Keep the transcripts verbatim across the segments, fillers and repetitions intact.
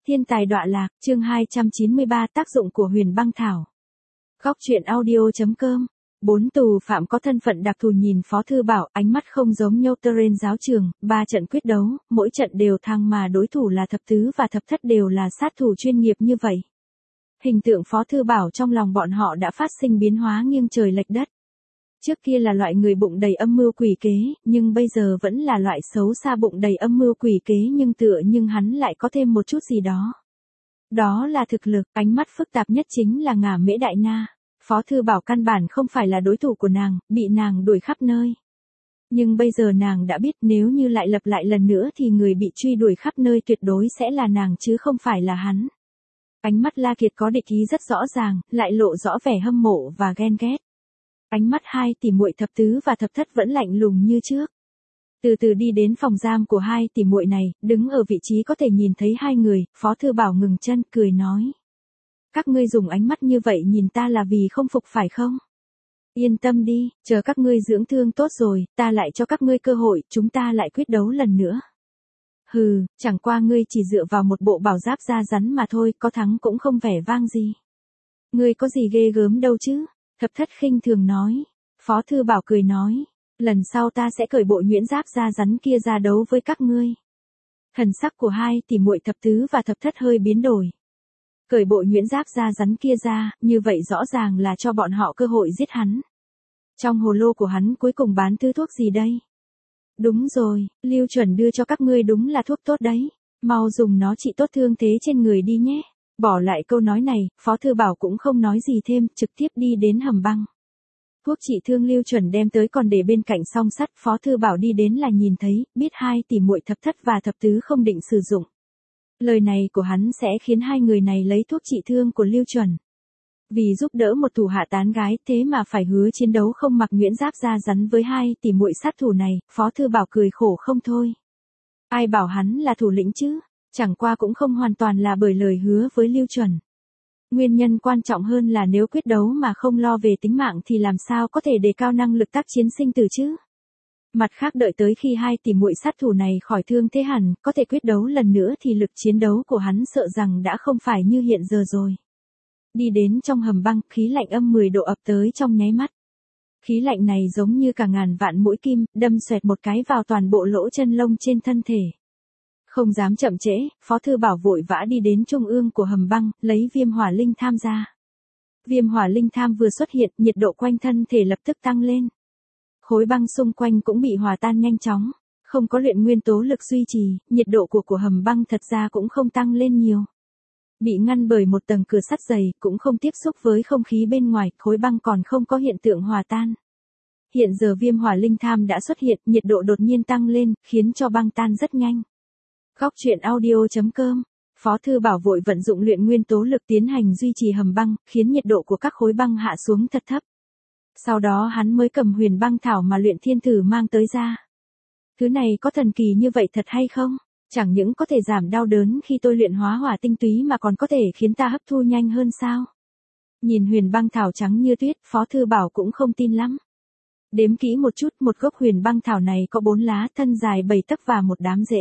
Thiên tài đọa lạc, chương hai trăm chín mươi ba tác dụng của huyền băng thảo. Góc truyện audio.com. Bốn tù phạm có thân phận đặc thù nhìn Phó Thư Bảo, ánh mắt không giống nhau Terrain giáo trường, ba trận quyết đấu, mỗi trận đều thăng mà đối thủ là thập tứ và thập thất đều là sát thủ chuyên nghiệp như vậy. Hình tượng Phó Thư Bảo trong lòng bọn họ đã phát sinh biến hóa nghiêng trời lệch đất. Trước kia là loại người bụng đầy âm mưu quỷ kế, nhưng bây giờ vẫn là loại xấu xa bụng đầy âm mưu quỷ kế nhưng tựa nhưng hắn lại có thêm một chút gì đó. Đó là thực lực, ánh mắt phức tạp nhất chính là Ngả Mễ Đại Na. Phó Thư Bảo căn bản không phải là đối thủ của nàng, bị nàng đuổi khắp nơi. Nhưng bây giờ nàng đã biết nếu như lại lặp lại lần nữa thì người bị truy đuổi khắp nơi tuyệt đối sẽ là nàng chứ không phải là hắn. Ánh mắt La Kiệt có địch ý rất rõ ràng, lại lộ rõ vẻ hâm mộ và ghen ghét. Ánh mắt hai tỷ muội thập tứ và thập thất vẫn lạnh lùng như trước. Từ từ đi đến phòng giam của hai tỷ muội này, đứng ở vị trí có thể nhìn thấy hai người, Phó Thư Bảo ngừng chân, cười nói. Các ngươi dùng ánh mắt như vậy nhìn ta là vì không phục phải không? Yên tâm đi, chờ các ngươi dưỡng thương tốt rồi, ta lại cho các ngươi cơ hội, chúng ta lại quyết đấu lần nữa. Hừ, chẳng qua ngươi chỉ dựa vào một bộ bảo giáp da rắn mà thôi, có thắng cũng không vẻ vang gì. Ngươi có gì ghê gớm đâu chứ? Thập thất khinh thường nói. Phó Thư Bảo cười nói. Lần sau ta sẽ cởi bộ nhuyễn giáp da rắn kia ra đấu với các ngươi. Thần sắc của hai tỷ muội thập tứ và thập thất hơi biến đổi. Cởi bộ nhuyễn giáp da rắn kia ra, như vậy rõ ràng là cho bọn họ cơ hội giết hắn. Trong hồ lô của hắn cuối cùng bán thứ thuốc gì đây? Đúng rồi, Lưu Chuẩn đưa cho các ngươi đúng là thuốc tốt đấy. Mau dùng nó trị tốt thương thế trên người đi nhé. Bỏ lại câu nói này, Phó Thư Bảo cũng không nói gì thêm, trực tiếp đi đến hầm băng. Thuốc trị thương Lưu Chuẩn đem tới còn để bên cạnh song sắt, Phó Thư Bảo đi đến là nhìn thấy, biết hai tỷ muội thập thất và thập tứ không định sử dụng. Lời này của hắn sẽ khiến hai người này lấy thuốc trị thương của Lưu Chuẩn. Vì giúp đỡ một thủ hạ tán gái, thế mà phải hứa chiến đấu không mặc nhuyễn giáp da rắn với hai tỷ muội sát thủ này, Phó Thư Bảo cười khổ không thôi. Ai bảo hắn là thủ lĩnh chứ? Chẳng qua cũng không hoàn toàn là bởi lời hứa với Lưu Chuẩn. Nguyên nhân quan trọng hơn là nếu quyết đấu mà không lo về tính mạng thì làm sao có thể đề cao năng lực tác chiến sinh tử chứ? Mặt khác đợi tới khi hai tỷ muội sát thủ này khỏi thương thế hẳn, có thể quyết đấu lần nữa thì lực chiến đấu của hắn sợ rằng đã không phải như hiện giờ rồi. Đi đến trong hầm băng, khí lạnh âm mười độ ập tới trong nháy mắt. Khí lạnh này giống như cả ngàn vạn mũi kim, đâm xoẹt một cái vào toàn bộ lỗ chân lông trên thân thể. Không dám chậm trễ, Phó Thư Bảo vội vã đi đến trung ương của hầm băng, lấy viêm hỏa linh tham ra. Viêm hỏa linh tham vừa xuất hiện, nhiệt độ quanh thân thể lập tức tăng lên. Khối băng xung quanh cũng bị hòa tan nhanh chóng. Không có luyện nguyên tố lực duy trì, nhiệt độ của của hầm băng thật ra cũng không tăng lên nhiều. Bị ngăn bởi một tầng cửa sắt dày, cũng không tiếp xúc với không khí bên ngoài, khối băng còn không có hiện tượng hòa tan. Hiện giờ viêm hỏa linh tham đã xuất hiện, nhiệt độ đột nhiên tăng lên, khiến cho băng tan rất nhanh. Góc truyện audio.com. Phó Thư Bảo vội vận dụng luyện nguyên tố lực tiến hành duy trì hầm băng, khiến nhiệt độ của các khối băng hạ xuống thật thấp. Sau đó hắn mới cầm huyền băng thảo mà luyện thiên thử mang tới ra. Thứ này có thần kỳ như vậy thật hay không? Chẳng những có thể giảm đau đớn khi tôi luyện hóa hỏa tinh túy mà còn có thể khiến ta hấp thu nhanh hơn sao? Nhìn huyền băng thảo trắng như tuyết, Phó Thư Bảo cũng không tin lắm. Đếm kỹ một chút, một gốc huyền băng thảo này có bốn lá, thân dài bảy tấc và một đám rễ.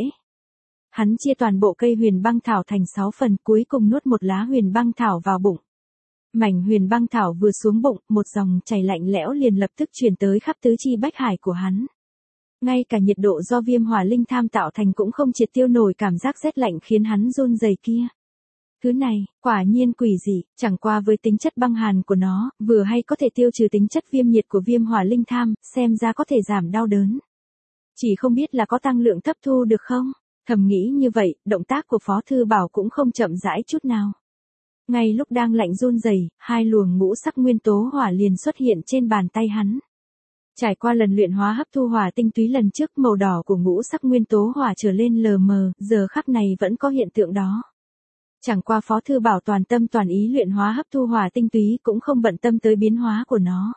Hắn chia toàn bộ cây huyền băng thảo thành sáu phần, cuối cùng nuốt một lá huyền băng thảo vào bụng. Mảnh huyền băng thảo vừa xuống bụng, một dòng chảy lạnh lẽo liền lập tức truyền tới khắp tứ chi bách hải của hắn. Ngay cả nhiệt độ do viêm hỏa linh tham tạo thành cũng không triệt tiêu nổi cảm giác rét lạnh khiến hắn run rẩy kia. Thứ này, quả nhiên quỷ dị, chẳng qua với tính chất băng hàn của nó, vừa hay có thể tiêu trừ tính chất viêm nhiệt của viêm hỏa linh tham, xem ra có thể giảm đau đớn. Chỉ không biết là có tăng lượng hấp thu được không? Thầm nghĩ như vậy, động tác của Phó Thư Bảo cũng không chậm rãi chút nào. Ngay lúc đang lạnh run rẩy, hai luồng ngũ sắc nguyên tố hỏa liền xuất hiện trên bàn tay hắn. Trải qua lần luyện hóa hấp thu hỏa tinh túy lần trước, màu đỏ của ngũ sắc nguyên tố hỏa trở lên lờ mờ, giờ khắc này vẫn có hiện tượng đó. Chẳng qua Phó Thư Bảo toàn tâm toàn ý luyện hóa hấp thu hỏa tinh túy cũng không bận tâm tới biến hóa của nó.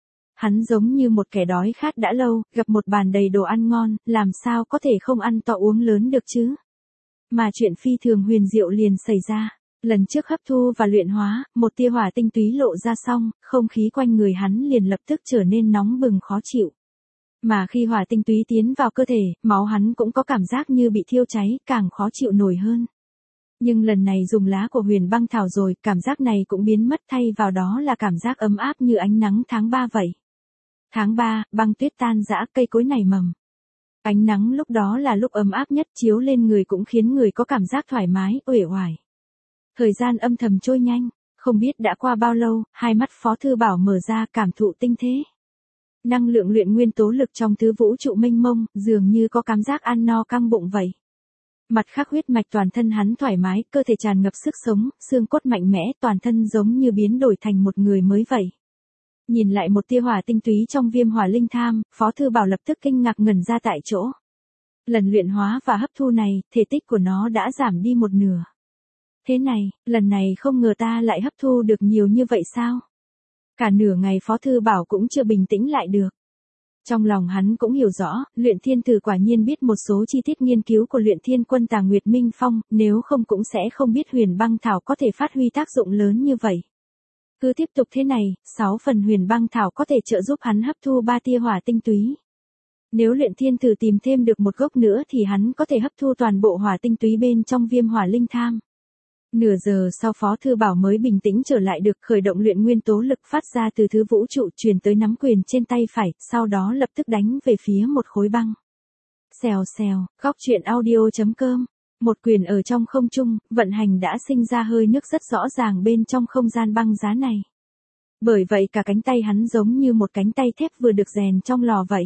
Hắn giống như một kẻ đói khát đã lâu, gặp một bàn đầy đồ ăn ngon, làm sao có thể không ăn to uống lớn được chứ? Mà chuyện phi thường huyền diệu liền xảy ra. Lần trước hấp thu và luyện hóa, một tia hỏa tinh túy lộ ra xong, không khí quanh người hắn liền lập tức trở nên nóng bừng khó chịu. Mà khi hỏa tinh túy tiến vào cơ thể, máu hắn cũng có cảm giác như bị thiêu cháy, càng khó chịu nổi hơn. Nhưng lần này dùng lá của huyền băng thảo rồi, cảm giác này cũng biến mất, thay vào đó là cảm giác ấm áp như ánh nắng tháng ba vậy. Tháng ba, băng tuyết tan rã, cây cối nảy mầm. Ánh nắng lúc đó là lúc ấm áp nhất, chiếu lên người cũng khiến người có cảm giác thoải mái, uể oải. Thời gian âm thầm trôi nhanh, không biết đã qua bao lâu, hai mắt Phó Thư Bảo mở ra, cảm thụ tinh thế. Năng lượng luyện nguyên tố lực trong thứ vũ trụ mênh mông, dường như có cảm giác ăn no căng bụng vậy. Mặt khác huyết mạch toàn thân hắn thoải mái, cơ thể tràn ngập sức sống, xương cốt mạnh mẽ, toàn thân giống như biến đổi thành một người mới vậy. Nhìn lại một tia hỏa tinh túy trong viêm hỏa linh tham, Phó Thư Bảo lập tức kinh ngạc ngẩn ra tại chỗ. Lần luyện hóa và hấp thu này, thể tích của nó đã giảm đi một nửa. Thế này, lần này không ngờ ta lại hấp thu được nhiều như vậy sao? Cả nửa ngày Phó Thư Bảo cũng chưa bình tĩnh lại được. Trong lòng hắn cũng hiểu rõ, luyện thiên tử quả nhiên biết một số chi tiết nghiên cứu của luyện thiên quân Tà Nguyệt Minh Phong, nếu không cũng sẽ không biết huyền băng thảo có thể phát huy tác dụng lớn như vậy. Cứ tiếp tục thế này, sáu phần huyền băng thảo có thể trợ giúp hắn hấp thu ba tia hỏa tinh túy. Nếu luyện thiên tử tìm thêm được một gốc nữa thì hắn có thể hấp thu toàn bộ hỏa tinh túy bên trong viêm hỏa linh tham. Nửa giờ sau Phó Thư Bảo mới bình tĩnh trở lại được, khởi động luyện nguyên tố lực phát ra từ thứ vũ trụ truyền tới nắm quyền trên tay phải, sau đó lập tức đánh về phía một khối băng. Xèo xèo, góc truyện audio chấm com. Một quyền ở trong không trung, vận hành đã sinh ra hơi nước rất rõ ràng bên trong không gian băng giá này. Bởi vậy cả cánh tay hắn giống như một cánh tay thép vừa được rèn trong lò vậy.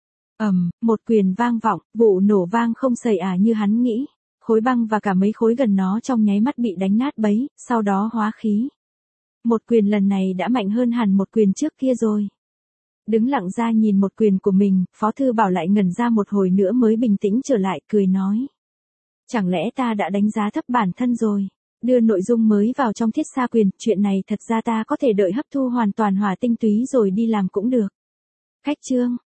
Ầm, một quyền vang vọng, vụ nổ vang không xảy ả như hắn nghĩ. Khối băng và cả mấy khối gần nó trong nháy mắt bị đánh nát bấy, sau đó hóa khí. Một quyền lần này đã mạnh hơn hẳn một quyền trước kia rồi. Đứng lặng ra nhìn một quyền của mình, Phó Thư Bảo lại ngẩn ra một hồi nữa mới bình tĩnh trở lại, cười nói. Chẳng lẽ ta đã đánh giá thấp bản thân rồi? Đưa nội dung mới vào trong thiết xa quyền, chuyện này thật ra ta có thể đợi hấp thu hoàn toàn hỏa tinh túy rồi đi làm cũng được. Khách chương.